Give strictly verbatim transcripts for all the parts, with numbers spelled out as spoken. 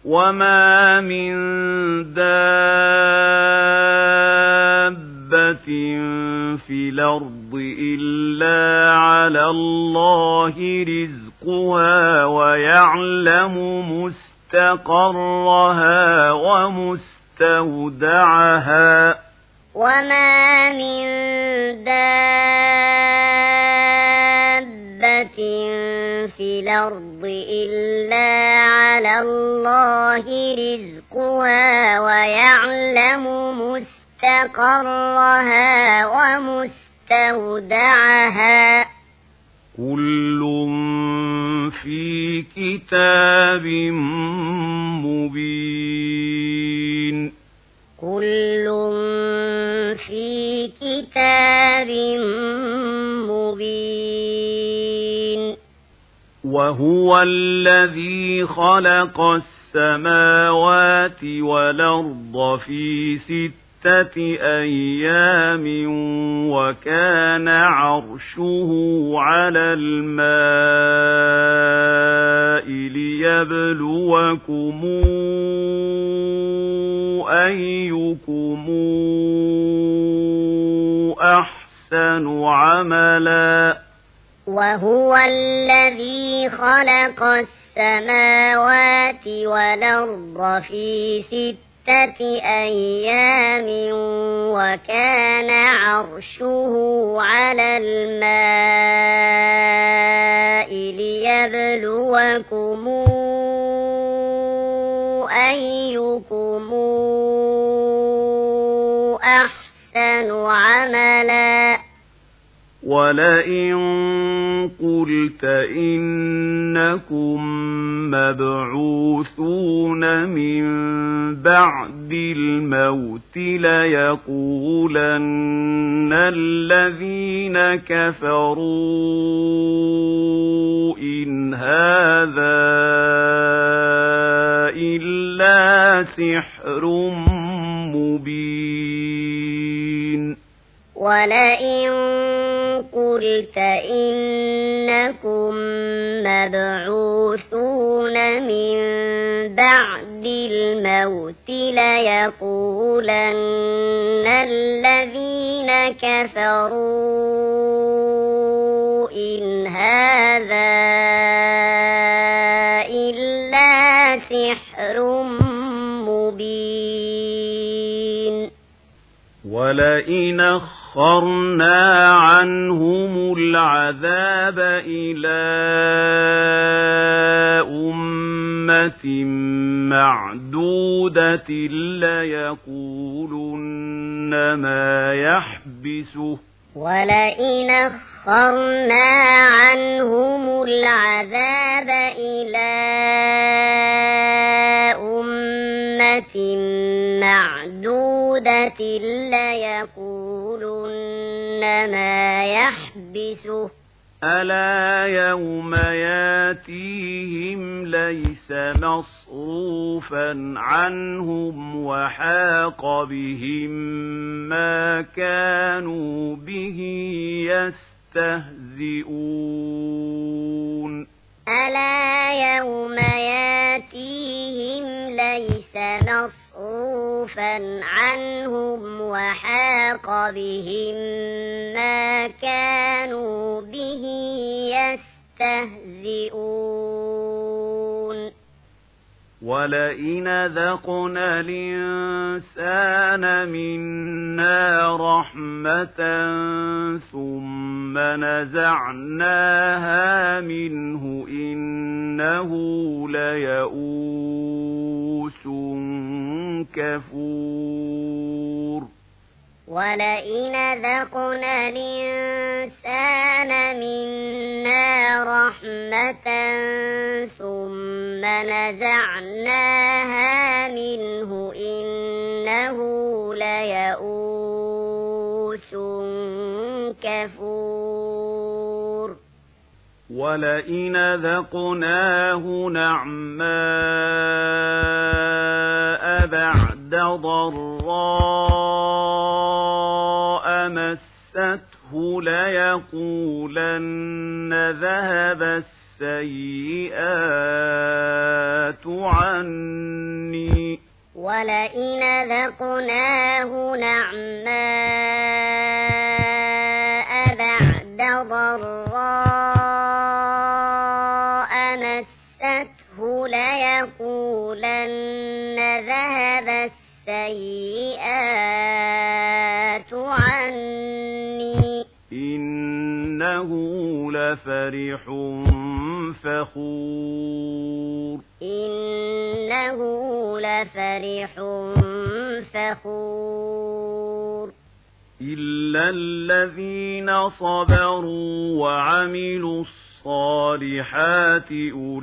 وما من دابة في الأرض إلا على الله رزقها ويعلم مستقرها ومستودعها وما من دابة في الأرض إلا على الله رزقها ويعلم مستقرها ومستودعها كل في كتاب مبين كل في كتاب مبين وهو الذي خلق السماوات والأرض في ستة أيام وكان عرشه على الماء ليبلوكم أيكم أحسن عملا وهو الذي خلق السماوات والأرض في ستة أيام وكان عرشه على الماء ليبلوكم أيكم أحسن عملا ولئن قلت إنكم مبعوثون من بعد الموت ليقولن الذين كفروا إن هذا إلا سحر مبين ولئن قلت إنكم مبعوثون من بعد الموت ليقولن الذين كفروا إن هذا إلا سحر مبين ولئن أخرنا عنهم العذاب إلى أمة معدودة ليقولن ما يحبسه ولئن أخرنا عنهم العذاب إلى أمة معدودة ليقولن ما يحبسه ألا يوم ياتيهم ليس مصروفا عنهم وحاق بهم ما كانوا به يستهزئون ألا يوم ياتيهم ليس مصروفا عنهم وحاق بهم ما كانوا به يستهزئون ولئن ذقنا الإنسان منا رحمة ثم نزعناها منه إنه ليئوس كفور ولئن ذقنا الإنسان منا رحمة ثم نزعناها منه إنه ليئوس كفور ولئن ذقناه نعماء بعد ضراء مسته ليقولن ذهب السيئات عني ولئن ذقناه نعماء بعد ضراء مسته ليقولن ذهب السيئات عني إنه لفرح فخور إنه لفرح فخور إلا الذين صبروا وعملوا الصالحات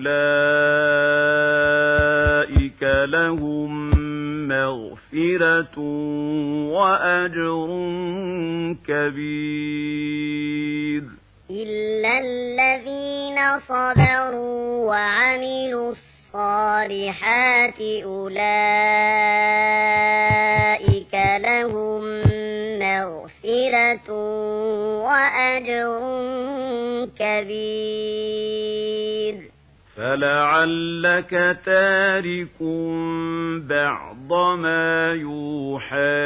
أولئك لهم مغفرة وأجر كبير إلا الذين صبروا وعملوا الصالحات أولئك لهم مغفرة وأجر كبير فلعلك تارك بعض ما يوحى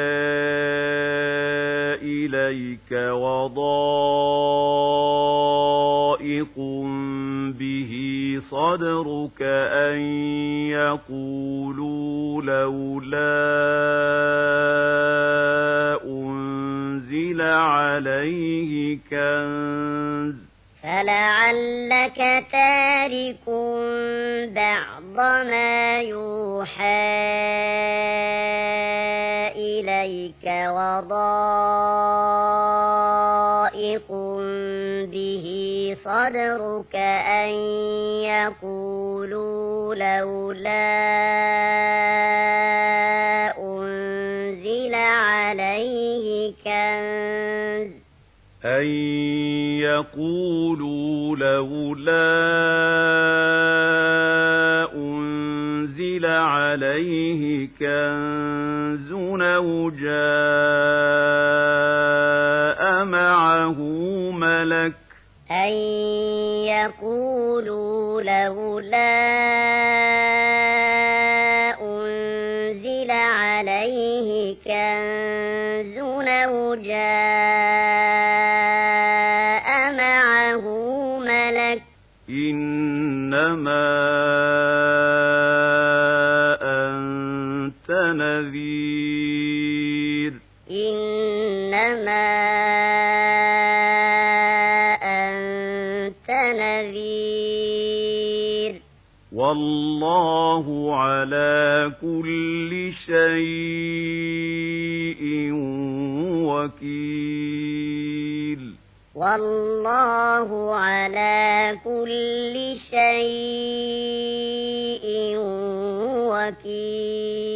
إليك وضائق به صدرك أن يقولوا لولا أنزل عليه كنز فلعلك تارك بعض ما يوحى إليك وضائق به صدرك أن يقولوا لولا أنزل عليه كنز أن يقولوا لولا أنزل عليه كنز أو جاء معه ملك أن يقولوا لولا أنزل عليه كنز أو جاء معه ملك إنما أنت نذير إنما أنت نذير والله على كل شيء وكيل والله على كل شيء وكيل